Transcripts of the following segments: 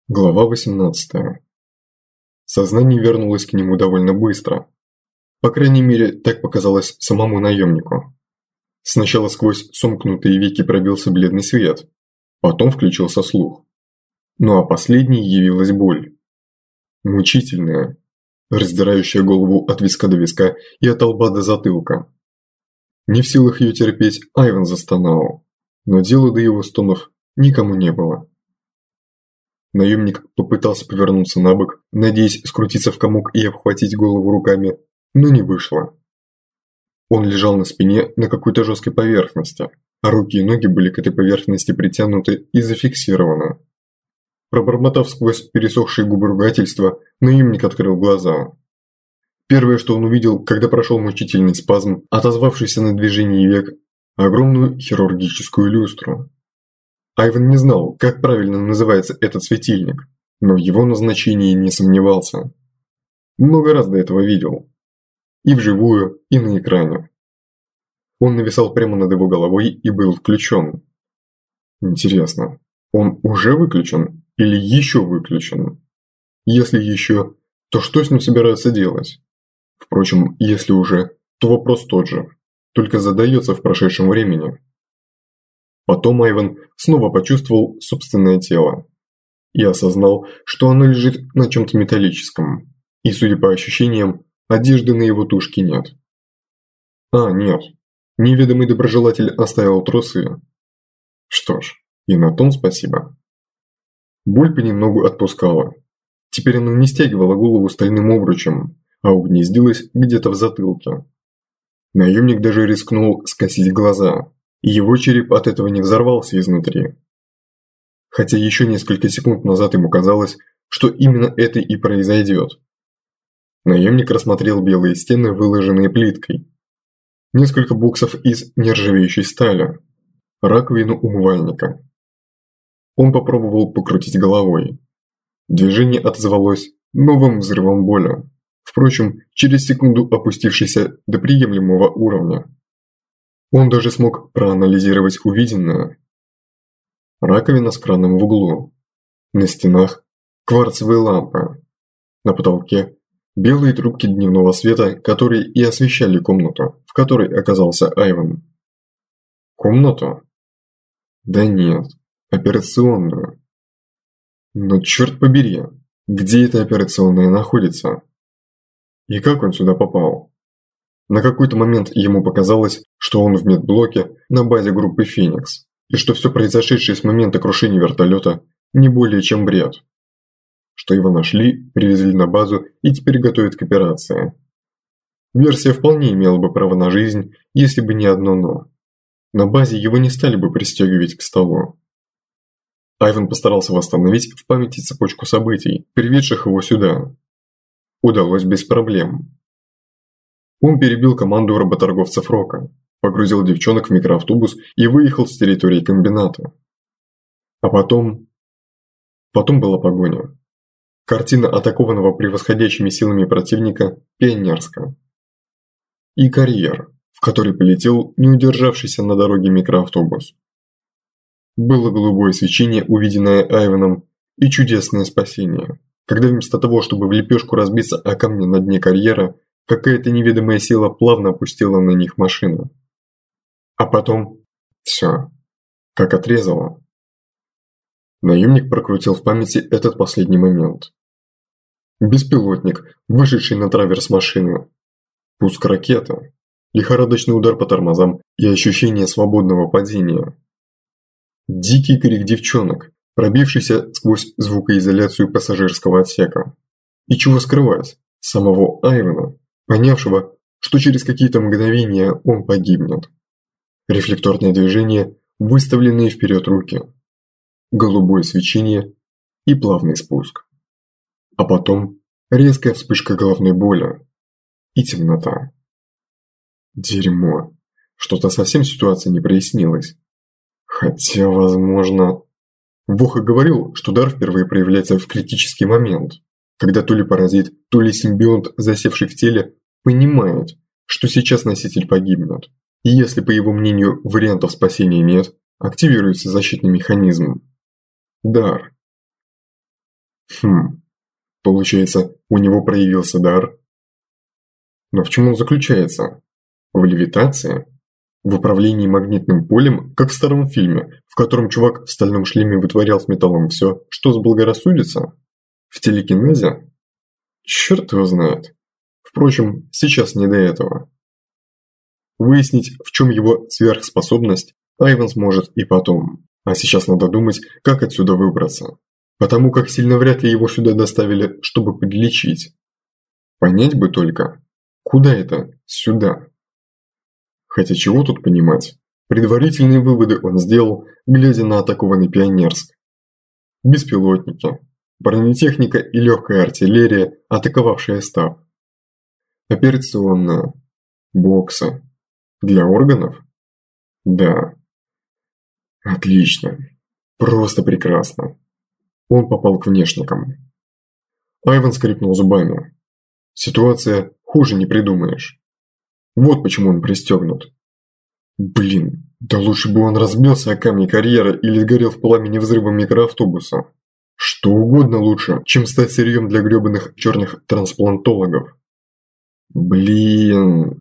Глава 18. Сознание вернулось к нему довольно быстро. По крайней мере, так показалось самому наемнику. Сначала сквозь сомкнутые веки пробился бледный свет, потом включился слух. Ну а последней явилась боль. Мучительная, раздирающая голову от виска до виска и от лба до затылка. Не в силах ее терпеть, Айван застонал, но дела до его стонов никому не было. Наемник попытался повернуться на бок, надеясь скрутиться в комок и обхватить голову руками, но не вышло. Он лежал на спине на какой-то жесткой поверхности, а руки и ноги были к этой поверхности притянуты и зафиксированы. Пробормотав сквозь пересохшие губы ругательства, наемник открыл глаза. Первое, что он увидел, когда прошел мучительный спазм, отозвавшийся на движение век, огромную хирургическую люстру. Айван не знал, как правильно называется этот светильник, но в его назначении не сомневался. Много раз до этого видел. И вживую, и на экране. Он нависал прямо над его головой и был включен. Интересно, он уже выключен или еще выключен? Если еще, то что с ним собираются делать? Впрочем, если уже, то вопрос тот же, только задается в прошедшем времени. Потом Айван снова почувствовал собственное тело и осознал, что оно лежит на чем-то металлическом, и, судя по ощущениям, одежды на его тушке нет. Нет, неведомый доброжелатель оставил трусы. Что ж, и на том спасибо. Боль понемногу отпускала. Теперь она не стягивала голову стальным обручем, а угнездилась где-то в затылке. Наемник даже рискнул скосить глаза. И его череп от этого не взорвался изнутри. Хотя еще несколько секунд назад ему казалось, что именно это и произойдет. Наемник рассмотрел белые стены, выложенные плиткой. Несколько боксов из нержавеющей стали. Раковину умывальника. Он попробовал покрутить головой. Движение отозвалось новым взрывом боли. Впрочем, через секунду опустившийся до приемлемого уровня. Он даже смог проанализировать увиденное. Раковина с краном в углу. На стенах кварцевые лампы. На потолке белые трубки дневного света, которые и освещали комнату, в которой оказался Айван. Комнату? Да нет, операционную. Но черт побери, где эта операционная находится? И как он сюда попал? На какой-то момент ему показалось, что он в медблоке на базе группы «Феникс», и что все произошедшее с момента крушения вертолета не более чем бред. Что его нашли, привезли на базу и теперь готовят к операции. Версия вполне имела бы право на жизнь, если бы не одно «но». На базе его не стали бы пристегивать к столу. Айван постарался восстановить в памяти цепочку событий, приведших его сюда. Удалось без проблем. Он перебил команду работорговцев Рока, погрузил девчонок в микроавтобус и выехал с территории комбината. А потом была погоня. Картина атакованного превосходящими силами противника пионерская. И карьер, в который полетел не удержавшийся на дороге микроавтобус. Было голубое свечение, увиденное Айваном, и чудесное спасение, когда вместо того, чтобы в лепешку разбиться о камне на дне карьера, какая-то неведомая сила плавно опустила на них машину. А потом все, как отрезало. Наемник прокрутил в памяти этот последний момент. Беспилотник, вышедший на траверс машины. Пуск ракеты. Лихорадочный удар по тормозам и ощущение свободного падения. Дикий крик девчонок, пробившийся сквозь звукоизоляцию пассажирского отсека. И чего скрывать, самого Айвана, понявшего, что через какие-то мгновения он погибнет. Рефлекторное движение, выставленные вперед руки. Голубое свечение и плавный спуск. А потом резкая вспышка головной боли и темнота. Дерьмо. Что-то совсем ситуация не прояснилась. Хотя, возможно... Воха говорил, что дар впервые проявляется в критический момент, когда то ли паразит, то ли симбионт, засевший в теле, понимает, что сейчас носитель погибнет. И если, по его мнению, вариантов спасения нет, активируется защитный механизм. Дар. Получается, у него проявился дар? Но в чем он заключается? В левитации? В управлении магнитным полем, как в старом фильме, в котором чувак в стальном шлеме вытворял с металлом все, что заблагорассудится? В телекинезе? Черт его знает. Впрочем, сейчас не до этого. Выяснить, в чем его сверхспособность, Айван сможет и потом. А сейчас надо думать, как отсюда выбраться. Потому как сильно вряд ли его сюда доставили, чтобы подлечить. Понять бы только, куда это сюда? Хотя чего тут понимать? Предварительные выводы он сделал, глядя на атакованный Пионерск. Беспилотники, бронетехника и легкая артиллерия, атаковавшая стаб. Операционная. Боксы. Для органов? Да. Отлично. Просто прекрасно. Он попал к внешникам. Айван скрипнул зубами. Ситуация хуже не придумаешь. Вот почему он пристегнут. Блин, да лучше бы он разбился о камни карьера или сгорел в пламени взрыва микроавтобуса. Что угодно лучше, чем стать сырьем для гребаных черных трансплантологов. Блин.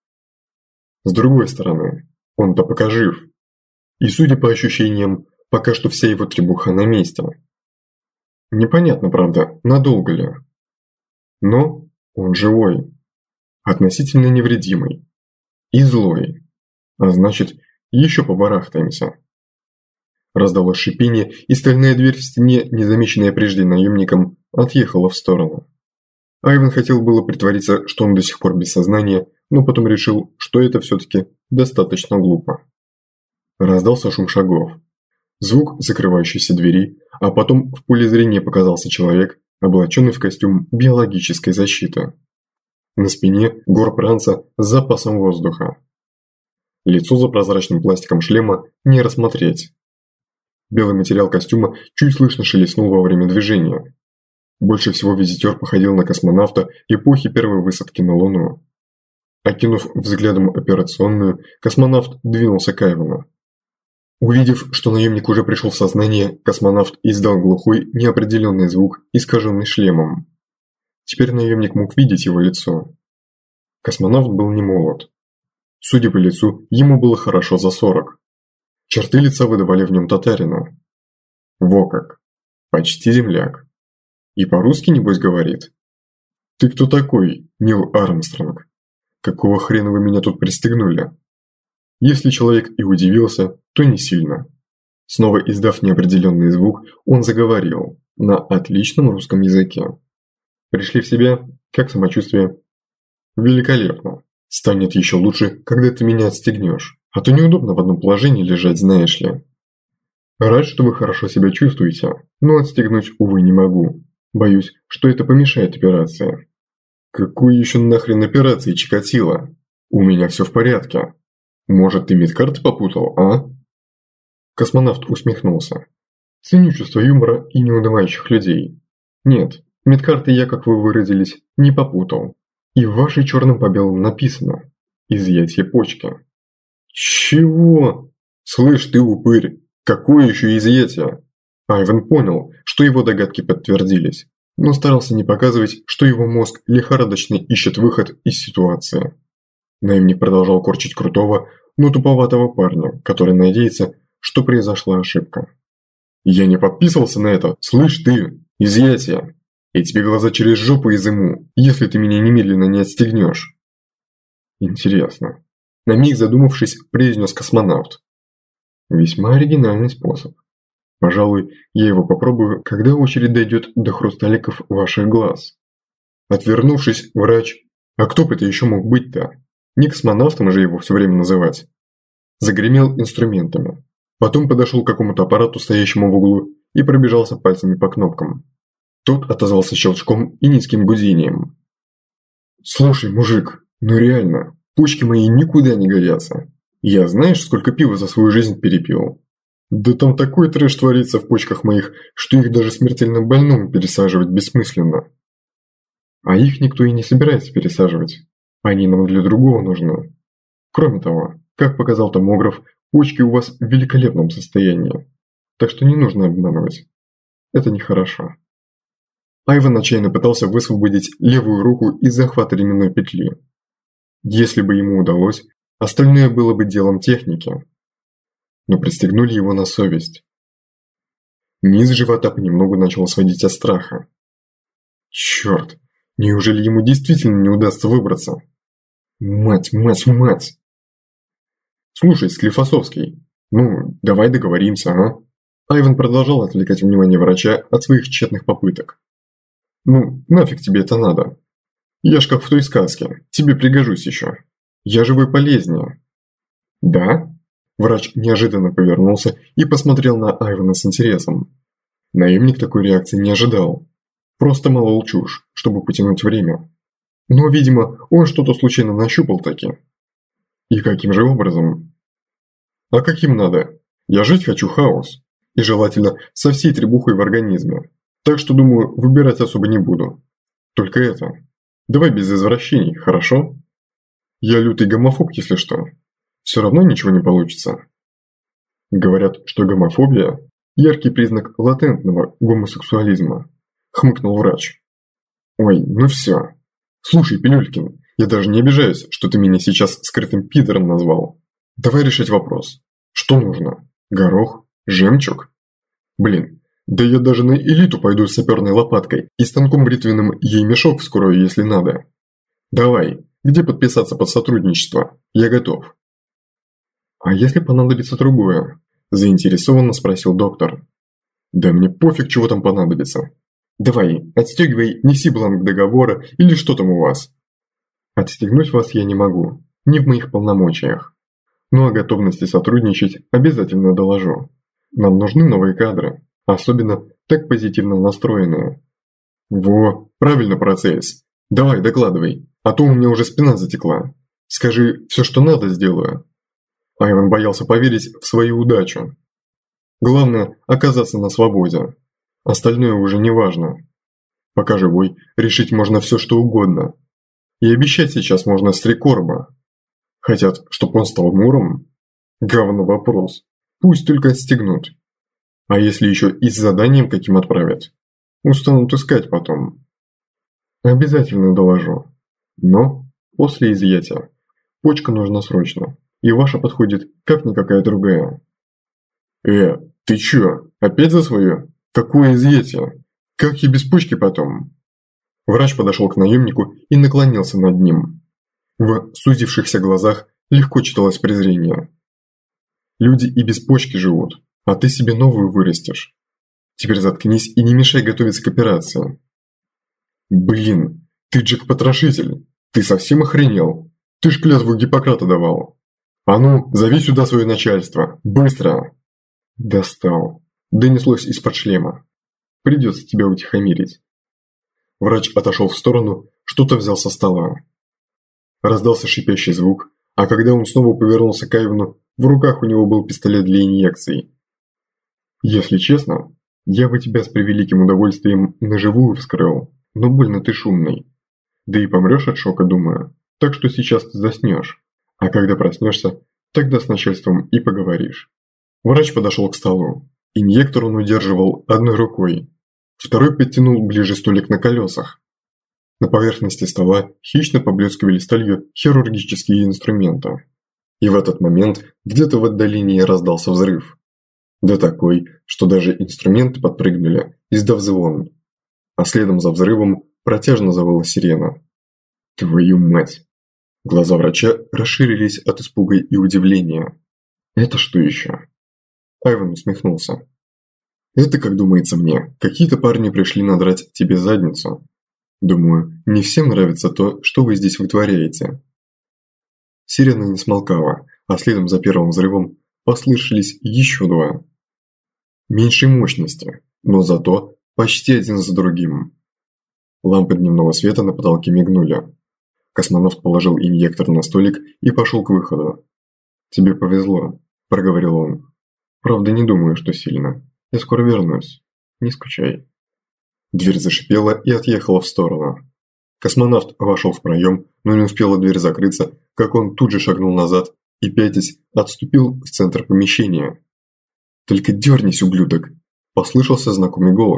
С другой стороны, он-то пока жив. И судя по ощущениям, пока что вся его требуха на месте. Непонятно, правда, надолго ли. Но он живой. Относительно невредимый. И злой. А значит, еще побарахтаемся. Раздалось шипение, и стальная дверь в стене, незамеченная прежде наемником, отъехала в сторону. Айван хотел было притвориться, что он до сих пор без сознания, но потом решил, что это все-таки достаточно глупо. Раздался шум шагов. Звук закрывающейся двери, а потом в поле зрения показался человек, облаченный в костюм биологической защиты. На спине горпранца с запасом воздуха. Лицо за прозрачным пластиком шлема не рассмотреть. Белый материал костюма чуть слышно шелестнул во время движения. Больше всего визитер походил на космонавта эпохи первой высадки на Луну. Окинув взглядом операционную, космонавт двинулся к Айвану. Увидев, что наемник уже пришел в сознание, космонавт издал глухой, неопределенный звук, искаженный шлемом. Теперь наемник мог видеть его лицо. Космонавт был не молод. Судя по лицу, ему было хорошо за 40. Черты лица выдавали в нем татарина. Во как! Почти земляк. И по-русски, небось, говорит. «Ты кто такой, Нил Армстронг? Какого хрена вы меня тут пристегнули?» Если человек и удивился, то не сильно. Снова издав неопределенный звук, он заговорил на отличном русском языке. «Пришли в себя? Как самочувствие?» «Великолепно. Станет еще лучше, когда ты меня отстегнешь, а то неудобно в одном положении лежать, знаешь ли. Рад, что вы хорошо себя чувствуете, но отстегнуть, увы, не могу. Боюсь, что это помешает операции». «Какой еще нахрен операции, Чикатило? У меня все в порядке. Может, ты медкарты попутал, а?» Космонавт усмехнулся. «Ценю чувство юмора и неунывающих людей. Нет, медкарты я, как вы выразились, не попутал. И в вашей черном по белому написано «Изъятие почки». «Чего? Слышь ты, упырь, какое еще изъятие?» Айван понял, что его догадки подтвердились, но старался не показывать, что его мозг лихорадочно ищет выход из ситуации. Наемник продолжал корчить крутого, но туповатого парня, который надеется, что произошла ошибка. «Я не подписывался на это, слышь ты, изъятие! Я тебе глаза через жопу изыму, если ты меня немедленно не отстегнешь». «Интересно», – на миг задумавшись, произнес космонавт. «Весьма оригинальный способ. Пожалуй, я его попробую, когда очередь дойдет до хрусталиков ваших глаз». Отвернувшись, врач, а кто бы это еще мог быть-то? Не космонавтом же его все время называть. Загремел инструментами. Потом подошел к какому-то аппарату, стоящему в углу, и пробежался пальцами по кнопкам. Тот отозвался щелчком и низким гудением. «Слушай, мужик, ну реально, почки мои никуда не годятся. Я знаешь, сколько пива за свою жизнь перепил? Да там такой трэш творится в почках моих, что их даже смертельно больному пересаживать бессмысленно». «А их никто и не собирается пересаживать. Они нам для другого нужны. Кроме того, как показал томограф, почки у вас в великолепном состоянии. Так что не нужно обманывать. Это нехорошо». Айван отчаянно пытался высвободить левую руку из захвата ременной петли. Если бы ему удалось, остальное было бы делом техники. Но пристегнули его на совесть. Низ живота понемногу начал сводить от страха. Черт, неужели ему действительно не удастся выбраться? Мать, мать, мать! Слушай, Склифосовский, давай договоримся, а? Айван продолжал отвлекать внимание врача от своих тщетных попыток. Нафиг тебе это надо? Я ж как в той сказке, тебе пригожусь еще. Я живой полезнее. Да? Врач неожиданно повернулся и посмотрел на Айвана с интересом. Наемник такой реакции не ожидал. Просто молол чушь, чтобы потянуть время. Но, видимо, он что-то случайно нащупал таки. И каким же образом? А каким надо? Я жить хочу хаос. И желательно со всей требухой в организме. Так что, думаю, выбирать особо не буду. Только это. Давай без извращений, хорошо? Я лютый гомофоб, если что. Все равно ничего не получится. Говорят, что гомофобия – яркий признак латентного гомосексуализма. Хмыкнул врач. Ой, все. Слушай, Пилюлькин, я даже не обижаюсь, что ты меня сейчас скрытым пидором назвал. Давай решать вопрос. Что нужно? Горох? Жемчуг? Блин, да я даже на элиту пойду с саперной лопаткой и станком бритвенным ей мешок вскрою, если надо. Давай, где подписаться под сотрудничество? Я готов. А если понадобится другое? Заинтересованно спросил доктор. Да мне пофиг, чего там понадобится. Давай, отстегивай, неси бланк договора или что там у вас. Отстегнуть вас я не могу, не в моих полномочиях. Но о готовности сотрудничать обязательно доложу. Нам нужны новые кадры, особенно так позитивно настроенные. Во, правильно, процесс. Давай, докладывай, а то у меня уже спина затекла. Скажи, все, что надо, сделаю. Айван боялся поверить в свою удачу. Главное – оказаться на свободе. Остальное уже не важно. Пока живой, решить можно все, что угодно. И обещать сейчас можно с 3 короба. Хотят, чтоб он стал Муром? Говно вопрос. Пусть только отстегнут. А если еще и с заданием каким отправят? Устанут искать потом. Обязательно доложу. Но после изъятия. Почка нужна срочно. И ваша подходит, как никакая другая. Ты чё, опять за свое? Какое изъятие? Как я без почки потом? Врач подошел к наемнику и наклонился над ним. В сузившихся глазах легко читалось презрение. Люди и без почки живут, а ты себе новую вырастешь. Теперь заткнись и не мешай готовиться к операции. Блин, ты Джек-потрошитель. Ты совсем охренел? Ты ж клятву Гиппократа давал. А ну, зови сюда свое начальство. Быстро. Достал. Донеслось из-под шлема. Придется тебя утихомирить. Врач отошел в сторону, что-то взял со стола. Раздался шипящий звук, а когда он снова повернулся к Айвану, в руках у него был пистолет для инъекций. Если честно, я бы тебя с превеликим удовольствием наживую вскрыл, но больно ты шумный. Да и помрешь от шока, думаю, так что сейчас ты заснешь, а когда проснешься, тогда с начальством и поговоришь. Врач подошел к столу. Инъектор он удерживал одной рукой. Второй подтянул ближе столик на колесах. На поверхности стола хищно поблескивали сталью хирургические инструменты. И в этот момент где-то в отдалении раздался взрыв. Да такой, что даже инструменты подпрыгнули, издав звон. А следом за взрывом протяжно завыла сирена. Твою мать! Глаза врача расширились от испуга и удивления. Это что еще? Айван усмехнулся. Это, как думается мне, какие-то парни пришли надрать тебе задницу. Думаю, не всем нравится то, что вы здесь вытворяете. Сирена не смолкала, а следом за первым взрывом послышались еще 2. Меньшей мощности, но зато почти один за другим. Лампы дневного света на потолке мигнули. Космонавт положил инъектор на столик и пошел к выходу. «Тебе повезло», – проговорил он. «Правда, не думаю, что сильно. Я скоро вернусь. Не скучай». Дверь зашипела и отъехала в сторону. Космонавт вошел в проем, но не успела дверь закрыться, как он тут же шагнул назад и, пятясь, отступил в центр помещения. «Только дернись, ублюдок!» – послышался знакомый голос,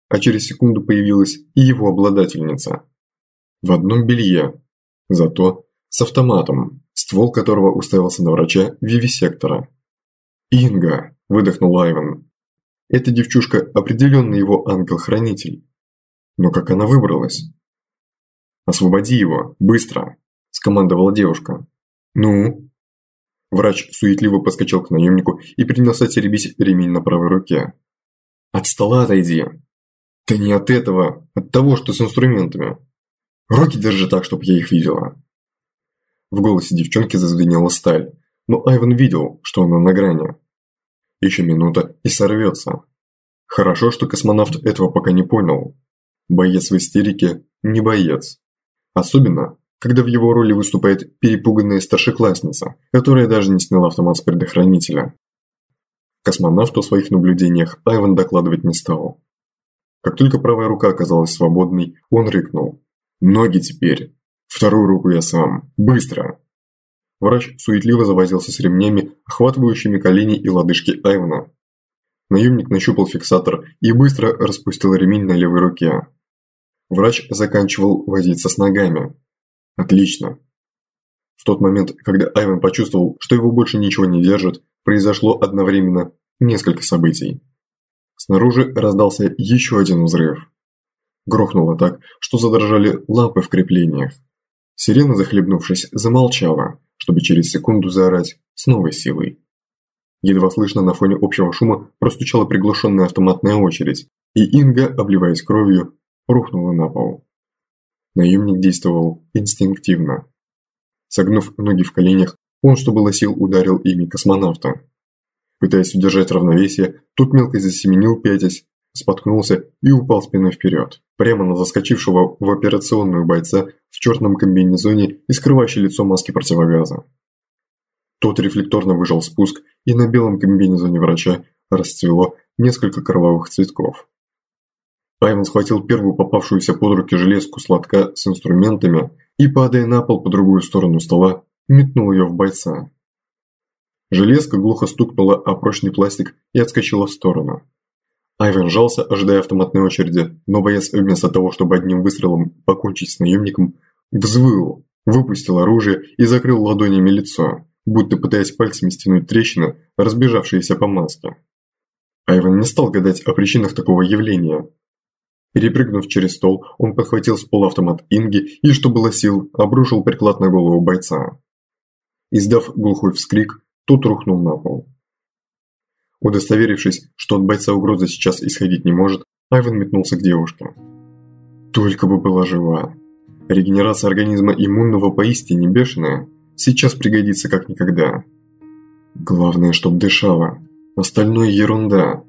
а через секунду появилась и его обладательница. В одном белье, зато с автоматом, ствол которого уставился на врача вивисектора. «Инга!» – выдохнул Айван. «Эта девчушка определенно его ангел-хранитель. Но как она выбралась?» «Освободи его! Быстро!» – скомандовала девушка. «Ну?» Врач суетливо подскочил к наемнику и принялся теребить ремень на правой руке. «От стола отойди!» «Да не от этого, от того, что с инструментами. Руки держи так, чтоб я их видела!» В голосе девчонки зазвенела сталь, но Айван видел, что она на грани. Еще минута и сорвется. Хорошо, что космонавт этого пока не понял. Боец в истерике не боец. Особенно, когда в его роли выступает перепуганная старшеклассница, которая даже не сняла автомат с предохранителя. Космонавту о своих наблюдениях Айван докладывать не стал. Как только правая рука оказалась свободной, он рыкнул: «Ноги теперь! Вторую руку я сам! Быстро!» Врач суетливо завозился с ремнями, охватывающими колени и лодыжки Айвана. Наемник нащупал фиксатор и быстро распустил ремень на левой руке. Врач заканчивал возиться с ногами. Отлично. В тот момент, когда Айван почувствовал, что его больше ничего не держит, произошло одновременно несколько событий. Снаружи раздался еще один взрыв. Грохнуло так, что задрожали лампы в креплениях. Сирена, захлебнувшись, замолчала, чтобы через секунду заорать с новой силой. Едва слышно на фоне общего шума простучала приглушенная автоматная очередь, и Инга, обливаясь кровью, рухнула на пол. Наемник действовал инстинктивно. Согнув ноги в коленях, он, что было сил, ударил ими космонавта. Пытаясь удержать равновесие, тот мелко засеменил, пятясь, споткнулся и упал спиной вперед, прямо на заскочившего в операционную бойца в черном комбинезоне и скрывающей лицо маски противогаза. Тот рефлекторно выжал спуск, и на белом комбинезоне врача расцвело несколько кровавых цветков. Айван схватил первую попавшуюся под руки железку с лотка с инструментами и, падая на пол по другую сторону стола, метнул ее в бойца. Железка глухо стукнула о прочный пластик и отскочила в сторону. Айван сжался, ожидая автоматной очереди, но боец вместо того, чтобы одним выстрелом покончить с наемником, взвыл, выпустил оружие и закрыл ладонями лицо, будто пытаясь пальцами стянуть трещины, разбежавшиеся по маске. Айван не стал гадать о причинах такого явления. Перепрыгнув через стол, он подхватил с пола автомат Инги и, что было сил, обрушил приклад на голову бойца. Издав глухой вскрик, тот рухнул на пол. Удостоверившись, что от бойца угроза сейчас исходить не может, Айван метнулся к девушке. Только бы была жива. Регенерация организма иммунного поистине бешеная, сейчас пригодится как никогда. Главное, чтоб дышала. Остальное ерунда.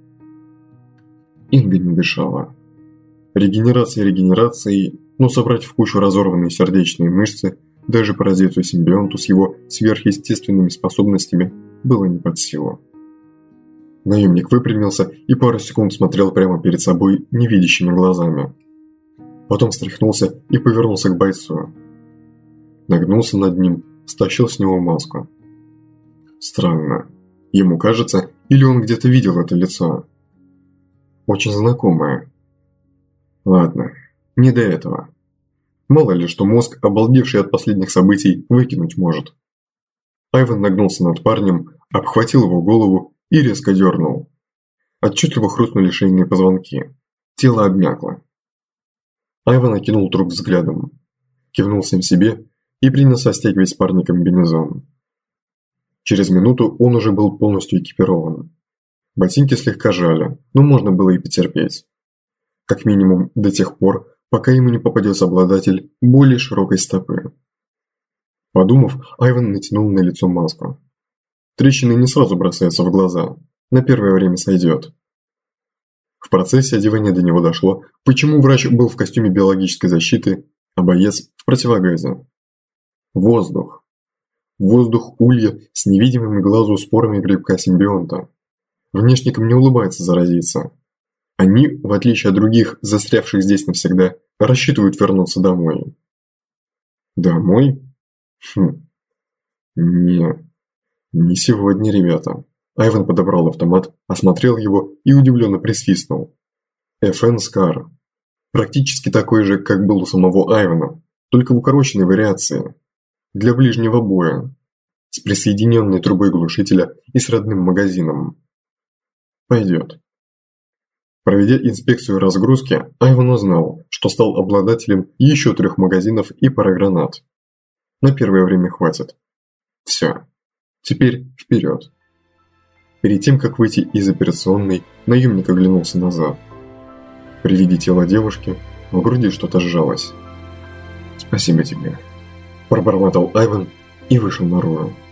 Инга не дышала. Регенерация регенерацией, но собрать в кучу разорванные сердечные мышцы, даже паразиту симбионту с его сверхъестественными способностями, было не под силу. Наемник выпрямился и пару секунд смотрел прямо перед собой невидящими глазами. Потом встряхнулся и повернулся к бойцу. Нагнулся над ним, стащил с него маску. Странно. Ему кажется, или он где-то видел это лицо. Очень знакомое. Ладно, не до этого. Мало ли, что мозг, обалдевший от последних событий, выкинуть может. Айван нагнулся над парнем, обхватил его голову и резко дернул. Отчетливо хрустнули шейные позвонки. Тело обмякло. Айван окинул труп взглядом, кивнул сам себе и принялся стягивать с парня комбинезон. Через минуту он уже был полностью экипирован. Ботинки слегка жали, но можно было и потерпеть. Как минимум до тех пор, пока ему не попадется обладатель более широкой стопы. Подумав, Айван натянул на лицо маску. Трещины не сразу бросаются в глаза, на первое время сойдет. В процессе одевания до него дошло, почему врач был в костюме биологической защиты, а боец в противогазе. Воздух. Воздух улья с невидимыми глазу спорами грибка симбионта. Внешникам не улыбается заразиться. Они, в отличие от других, застрявших здесь навсегда, рассчитывают вернуться домой. Домой? Не сегодня, ребята. Айван подобрал автомат, осмотрел его и удивленно присвистнул. FN Scar. Практически такой же, как был у самого Айвена, только в укороченной вариации. Для ближнего боя. С присоединенной трубой глушителя и с родным магазином. Пойдет. Проведя инспекцию разгрузки, Айвен узнал, что стал обладателем еще 3 магазинов и пары гранат. На первое время хватит. Все. Теперь вперед. Перед тем, как выйти из операционной, наемник оглянулся назад. При виде тела девушки в груди что-то сжалось. «Спасибо тебе», – пробормотал Айвен и вышел наружу.